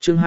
Chương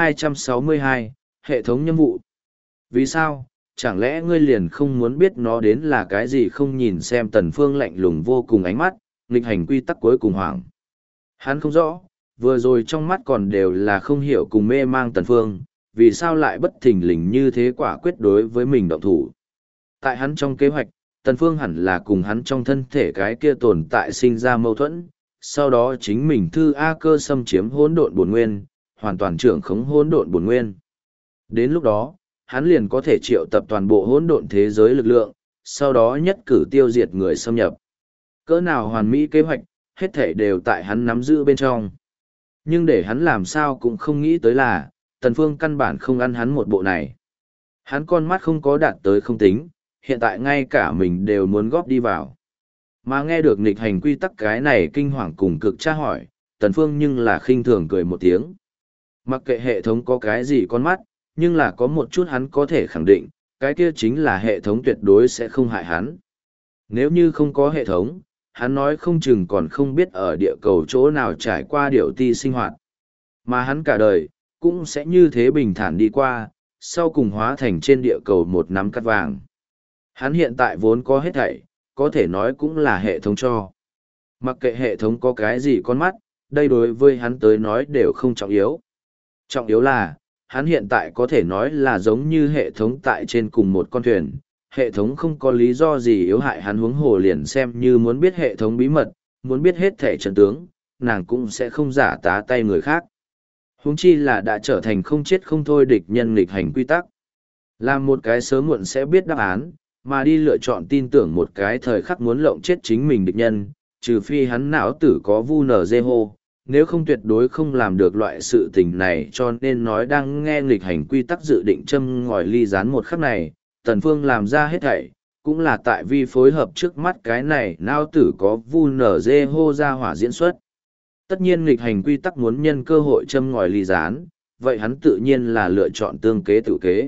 262, hệ thống nhiệm vụ. Vì sao, chẳng lẽ ngươi liền không muốn biết nó đến là cái gì không? Nhìn xem Tần Phương lạnh lùng vô cùng ánh mắt, nghịch hành quy tắc cuối cùng hoảng. Hắn không rõ, vừa rồi trong mắt còn đều là không hiểu cùng mê mang Tần Phương, vì sao lại bất thình lình như thế quả quyết đối với mình động thủ. Tại hắn trong kế hoạch, Tần Phương hẳn là cùng hắn trong thân thể cái kia tồn tại sinh ra mâu thuẫn, sau đó chính mình thư A Cơ xâm chiếm hỗn độn bổn nguyên, hoàn toàn trưởng khống hỗn độn bổn nguyên. Đến lúc đó, hắn liền có thể triệu tập toàn bộ hỗn độn thế giới lực lượng, sau đó nhất cử tiêu diệt người xâm nhập. Cỡ nào hoàn mỹ kế hoạch, hết thảy đều tại hắn nắm giữ bên trong. Nhưng để hắn làm sao cũng không nghĩ tới là, Tần Phương căn bản không ăn hắn một bộ này. Hắn con mắt không có đạt tới không tính, hiện tại ngay cả mình đều muốn góp đi vào. Mà nghe được nghịch hành quy tắc cái này kinh hoàng cùng cực tra hỏi, Tần Phương nhưng là khinh thường cười một tiếng. Mặc kệ hệ thống có cái gì con mắt, nhưng là có một chút hắn có thể khẳng định, cái kia chính là hệ thống tuyệt đối sẽ không hại hắn. Nếu như không có hệ thống, hắn nói không chừng còn không biết ở địa cầu chỗ nào trải qua điệu ti sinh hoạt. Mà hắn cả đời, cũng sẽ như thế bình thản đi qua, sau cùng hóa thành trên địa cầu một nắm cát vàng. Hắn hiện tại vốn có hết thảy, có thể nói cũng là hệ thống cho. Mặc kệ hệ thống có cái gì con mắt, đây đối với hắn tới nói đều không trọng yếu. Trọng yếu là, hắn hiện tại có thể nói là giống như hệ thống tại trên cùng một con thuyền. Hệ thống không có lý do gì yếu hại hắn, huống hồ liền xem như muốn biết hệ thống bí mật, muốn biết hết thể trận tướng, nàng cũng sẽ không giả tá tay người khác. Huống chi là đã trở thành không chết không thôi địch nhân nghịch hành quy tắc. Làm một cái sớm muộn sẽ biết đáp án, mà đi lựa chọn tin tưởng một cái thời khắc muốn lộng chết chính mình địch nhân, trừ phi hắn não tử có vu nở dê hô, nếu không tuyệt đối không làm được loại sự tình này, cho nên nói đang nghe nghịch hành quy tắc dự định châm ngòi ly gián một khắc này, Tần Phương làm ra hết thảy, cũng là tại vì phối hợp trước mắt cái này não tử có vu nở dê hô ra hỏa diễn xuất. Tất nhiên nghịch hành quy tắc muốn nhân cơ hội châm ngòi ly gián, vậy hắn tự nhiên là lựa chọn tương kế tự kế.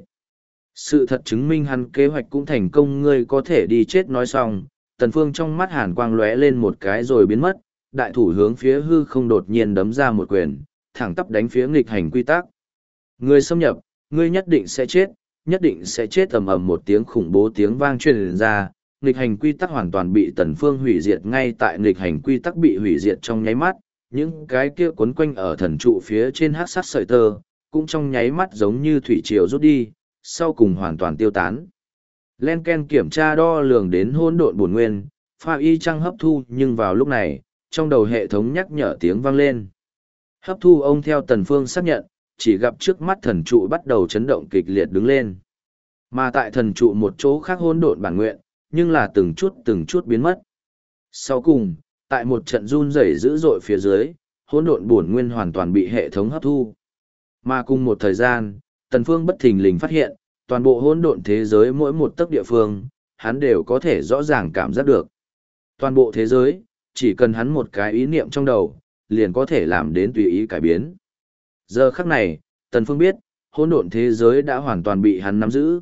Sự thật chứng minh hắn kế hoạch cũng thành công, ngươi có thể đi chết. Nói xong, Tần Phương trong mắt hàn quang lóe lên một cái rồi biến mất, đại thủ hướng phía hư không đột nhiên đấm ra một quyền, thẳng tắp đánh phía nghịch hành quy tắc. Ngươi xâm nhập, ngươi nhất định sẽ chết, nhất định sẽ chết. Ầm ầm một tiếng khủng bố tiếng vang truyền ra, nghịch hành quy tắc hoàn toàn bị Tần Phương hủy diệt. Ngay tại nghịch hành quy tắc bị hủy diệt trong nháy mắt, những cái kia quấn quanh ở thần trụ phía trên hắc sắc sợi tơ, cũng trong nháy mắt giống như thủy triều rút đi, sau cùng hoàn toàn tiêu tán. Len Ken kiểm tra đo lường đến hỗn độn bổn nguyên, pha y chăng hấp thu, nhưng vào lúc này, trong đầu hệ thống nhắc nhở tiếng vang lên. Hấp thu ông theo Tần Phương xác nhận, chỉ gặp trước mắt thần trụ bắt đầu chấn động kịch liệt đứng lên. Mà tại thần trụ một chỗ khác hỗn độn bản nguyện, nhưng là từng chút biến mất. Sau cùng, tại một trận run rẩy dữ dội phía dưới, hỗn độn bổn nguyên hoàn toàn bị hệ thống hấp thu. Mà cùng một thời gian, Tần Phương bất thình lình phát hiện, toàn bộ hỗn độn thế giới mỗi một tấc địa phương, hắn đều có thể rõ ràng cảm giác được. Toàn bộ thế giới, chỉ cần hắn một cái ý niệm trong đầu, liền có thể làm đến tùy ý cải biến. Giờ khắc này, Tần Phương biết, hỗn độn thế giới đã hoàn toàn bị hắn nắm giữ.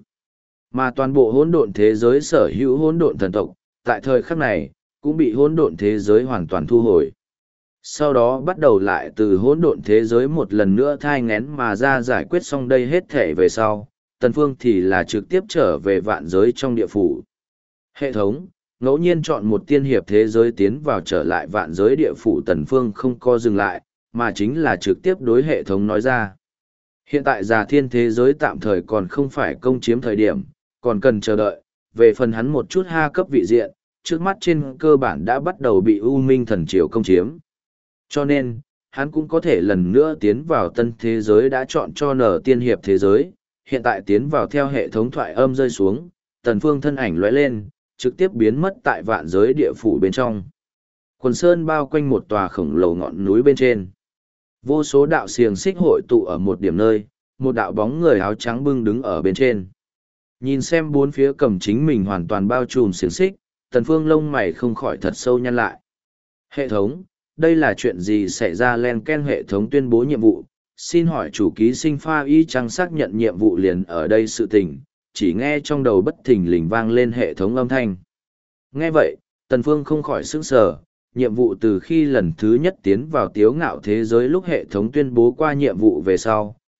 Mà toàn bộ hỗn độn thế giới sở hữu hỗn độn thần tộc, tại thời khắc này, cũng bị hỗn độn thế giới hoàn toàn thu hồi. Sau đó bắt đầu lại từ hỗn độn thế giới một lần nữa thai nghén mà ra. Giải quyết xong đây hết thể về sau, Tần Phương thì là trực tiếp trở về vạn giới trong địa phủ. Hệ thống, ngẫu nhiên chọn một tiên hiệp thế giới tiến vào trở lại vạn giới địa phủ. Tần Phương không co dừng lại, mà chính là trực tiếp đối hệ thống nói ra. Hiện tại Già Thiên thế giới tạm thời còn không phải công chiếm thời điểm, còn cần chờ đợi. Về phần hắn một chút ha cấp vị diện, trước mắt trên cơ bản đã bắt đầu bị U Minh thần triều công chiếm. Cho nên, hắn cũng có thể lần nữa tiến vào tân thế giới đã chọn cho nở tiên hiệp thế giới. Hiện tại tiến vào theo hệ thống thoại âm rơi xuống, Tần Phương thân ảnh lóe lên, trực tiếp biến mất tại vạn giới địa phủ bên trong. Quần sơn bao quanh một tòa khổng lồ ngọn núi bên trên. Vô số đạo xiềng xích hội tụ ở một điểm nơi, một đạo bóng người áo trắng bưng đứng ở bên trên. Nhìn xem bốn phía cầm chính mình hoàn toàn bao trùm xiềng xích, Tần Phương lông mày không khỏi thật sâu nhăn lại. Hệ thống, đây là chuyện gì xảy ra? Len Ken hệ thống tuyên bố nhiệm vụ, xin hỏi chủ ký sinh pha y chăng xác nhận nhiệm vụ liền ở đây sự tình, chỉ nghe trong đầu bất thình lình vang lên hệ thống âm thanh. Nghe vậy, Tần Phương không khỏi sửng sờ, nhiệm vụ từ khi lần thứ nhất tiến vào Tiếu Ngạo thế giới lúc hệ thống tuyên bố qua nhiệm vụ về sau,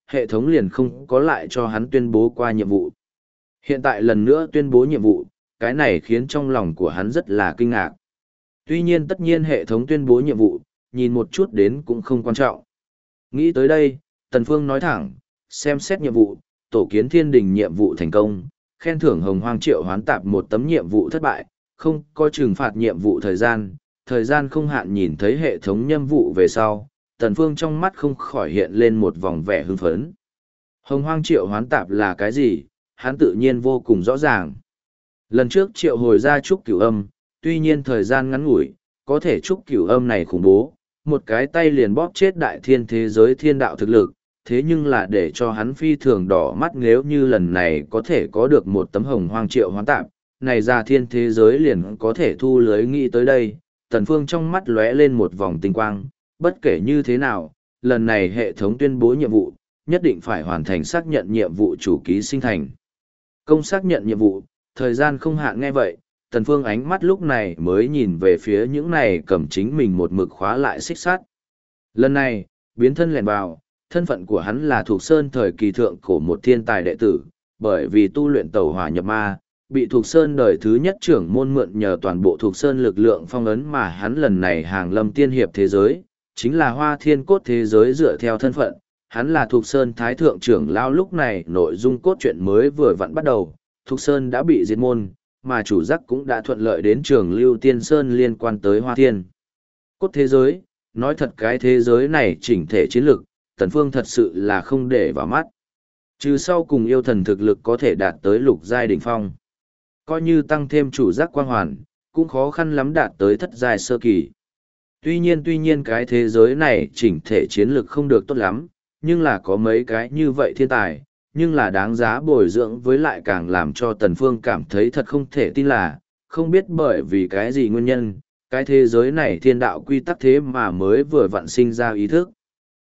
hệ thống liền không có lại cho hắn tuyên bố qua nhiệm vụ. Hiện tại lần nữa tuyên bố nhiệm vụ, cái này khiến trong lòng của hắn rất là kinh ngạc. Tuy nhiên tất nhiên hệ thống tuyên bố nhiệm vụ, nhìn một chút đến cũng không quan trọng. Nghĩ tới đây, Tần Phương nói thẳng, xem xét nhiệm vụ, tổ kiến thiên đình nhiệm vụ thành công, khen thưởng hồng hoang triệu hoán tạp một tấm nhiệm vụ thất bại, không có trừng phạt nhiệm vụ thời gian không hạn. Nhìn thấy hệ thống nhiệm vụ về sau, Tần Phương trong mắt không khỏi hiện lên một vòng vẻ hưng phấn. Hồng hoang triệu hoán tạp là cái gì, hắn tự nhiên vô cùng rõ ràng. Lần trước triệu hồi ra trúc cửu âm, tuy nhiên thời gian ngắn ngủi, có thể trúc cửu âm này khủng bố, một cái tay liền bóp chết đại thiên thế giới thiên đạo thực lực, thế nhưng là để cho hắn phi thường đỏ mắt nếu như lần này có thể có được một tấm hồng hoang triệu hoán tạp, này ra thiên thế giới liền có thể thu lưới. Nghĩ tới đây, Tần Phương trong mắt lóe lên một vòng tinh quang, bất kể như thế nào, lần này hệ thống tuyên bố nhiệm vụ, nhất định phải hoàn thành xác nhận nhiệm vụ chủ ký sinh thành công. Xác nhận nhiệm vụ, thời gian không hạn. Nghe vậy, Tần Phương ánh mắt lúc này mới nhìn về phía những này cầm chính mình một mực khóa lại xích sắt. Lần này, biến thân lẻn vào, thân phận của hắn là Thục Sơn thời kỳ thượng cổ một thiên tài đệ tử, bởi vì tu luyện tẩu hỏa nhập ma, bị Thục Sơn đời thứ nhất trưởng môn mượn nhờ toàn bộ Thục Sơn lực lượng phong ấn mà hắn lần này hàng lâm tiên hiệp thế giới, chính là Hoa Thiên Cốt thế giới. Dựa theo thân phận, hắn là Thục Sơn thái thượng trưởng lão. Lúc này nội dung cốt truyện mới vừa vặn bắt đầu, Thục Sơn đã bị diệt môn, mà chủ giác cũng đã thuận lợi đến trường Lưu Tiên Sơn liên quan tới Hoa Thiên Cốt thế giới. Nói thật cái thế giới này chỉnh thể chiến lực, Tần Phương thật sự là không để vào mắt. Trừ sau cùng yêu thần thực lực có thể đạt tới lục giai đỉnh phong, coi như tăng thêm chủ giác quang hoàn, cũng khó khăn lắm đạt tới thất giai sơ kỳ. Tuy nhiên cái thế giới này chỉnh thể chiến lực không được tốt lắm, nhưng là có mấy cái như vậy thiên tài, nhưng là đáng giá bồi dưỡng. Với lại càng làm cho Tần Phương cảm thấy thật không thể tin là, không biết bởi vì cái gì nguyên nhân, cái thế giới này thiên đạo quy tắc thế mà mới vừa vặn sinh ra ý thức.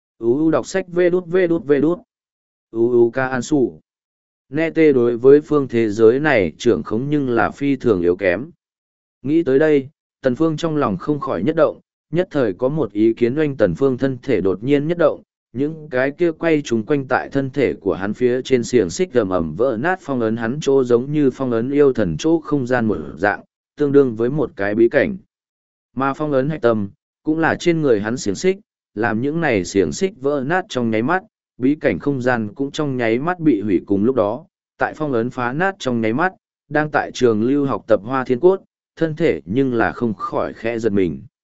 Đọc sách vê đút. Ca An Sủ. Nghe tê đối với phương thế giới này trưởng khống nhưng là phi thường yếu kém. Nghĩ tới đây, Tần Phương trong lòng không khỏi nhất động, nhất thời có một ý kiến oanh. Tần Phương thân thể đột nhiên nhất động, những cái kia quay trúng quanh tại thân thể của hắn phía trên xiềng xích ầm ầm vỡ nát, phong ấn hắn chỗ giống như phong ấn yêu thần chỗ không gian một dạng, tương đương với một cái bí cảnh. Mà phong ấn hạch tâm, cũng là trên người hắn xiềng xích, làm những này xiềng xích vỡ nát trong nháy mắt, bí cảnh không gian cũng trong nháy mắt bị hủy. Cùng lúc đó, tại phong ấn phá nát trong nháy mắt, đang tại trường lưu học tập Hoa Thiên Cốt, thân thể nhưng là không khỏi khẽ giật mình.